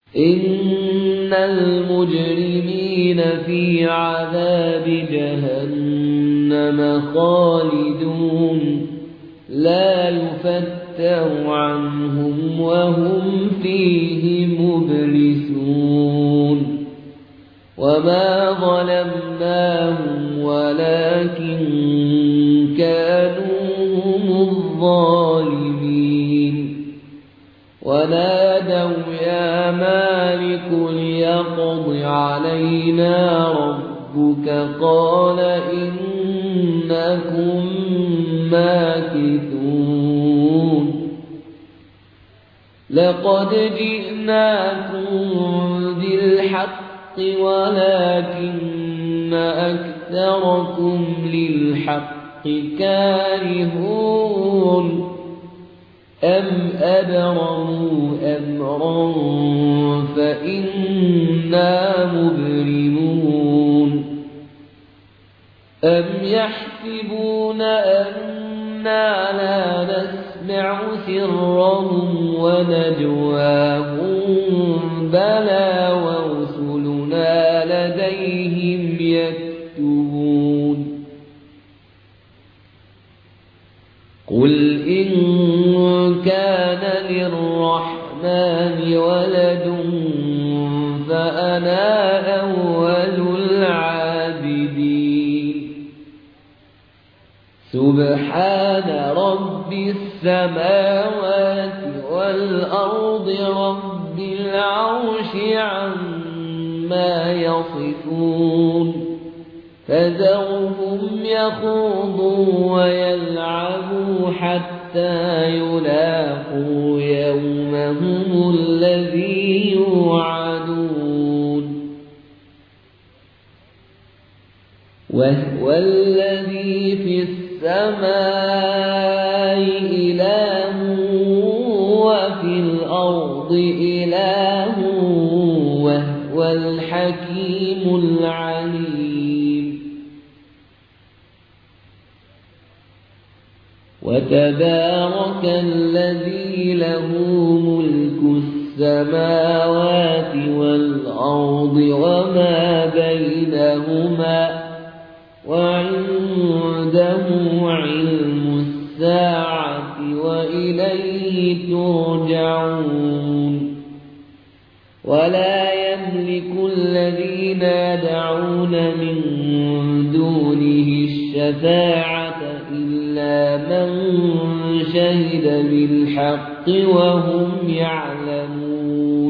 إن المجرمين في عذاب جهنم خالدون لا يفتر عنهم وهم فيه مبلسون وما ظلمناهم ولكن كانوا هم الظالمين ونادوا يا مالك ليقض علينا ربك قال إنكم ماكثون لقد جئناكم بالحق ولكن أكثركم للحق كارهون أم أبرموا أمرا فإنا مبرمون أم يحسبون أنا لا نسمع سرهم ونجواهم بلى ورسلنا لديهم يكتبون قل إن كان للرحمن ولد فأنا أول العابدين سبحان رب السماوات والأرض رب العرش عما يصفون فذرهم يخوضوا ويلعبوا حتى يلاقوا يومهم الذي يوعدون وهو الذي في السماء إله وفي الأرض إله وهو الحكيم العليم وتبارك الذي له ملك السماوات والأرض وما بينهما وعنده علم الساعة وإليه ترجعون ولا يملك الذين يدعون من دونه الشفاعة إلا من شهد بالحق وهم يعلمون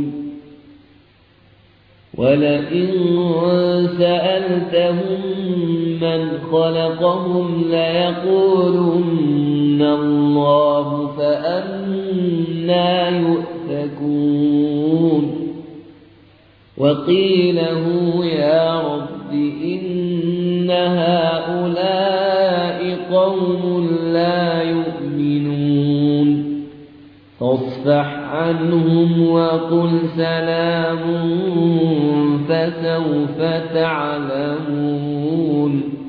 ولئن سألتهم من خلقهم ليقولن الله فأنى يؤفكون وقيل هو يا رب إن هؤلاء قوم لا يؤمنون فاصفح عنهم وقل سلام فسوف تعلمون